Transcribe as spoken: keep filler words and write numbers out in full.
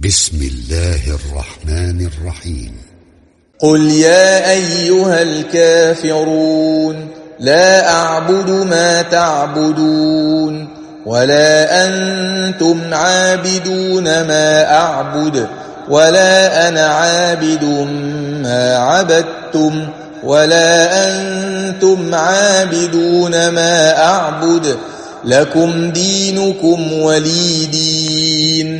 بسم الله الرحمن الرحيم. قل يا أيها الكافرون لا أعبد ما تعبدون ولا أنتم عابدون ما أعبد ولا أنا عابد ما عبدتم ولا أنتم عابدون ما أعبد لكم دينكم ولي دين.